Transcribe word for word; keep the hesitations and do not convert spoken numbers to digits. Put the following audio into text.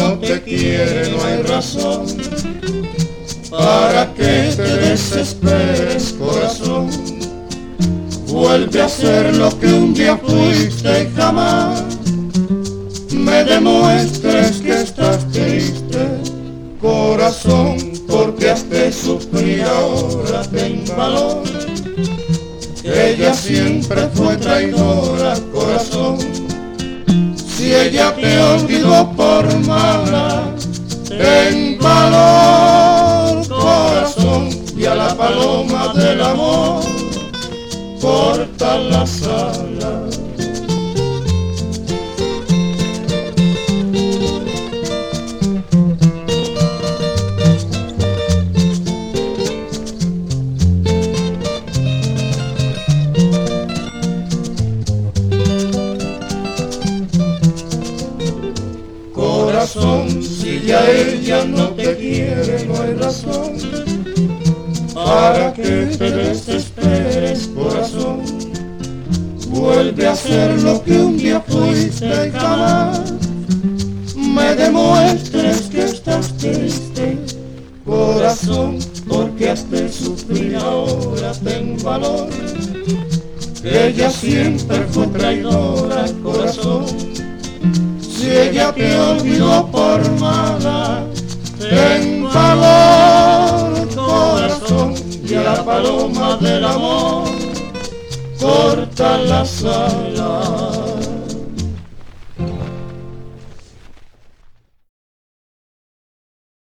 no te quiere, no hay razón para que te desesperes, corazón. Vuelve a ser lo que un día fuiste y jamás me demuestres que estás triste, corazón, porque has de sufrir ahora. Ten valor, que ella siempre fue traidora, corazón. Si ella te olvidó por mala, ten valor, corazón, y a la paloma del amor corta las alas. Corazón, si ya ella no te quiere, no hay razón para que te desesperes, corazón. Vuelve a ser lo que un día fuiste y jamás me demuestres que estás triste, corazón, porque has de sufrir ahora. Ten valor, que ella siempre fue traidora, corazón. Si ella te olvidó por mala, ten valor, corazón, y a la paloma del amor corta las alas.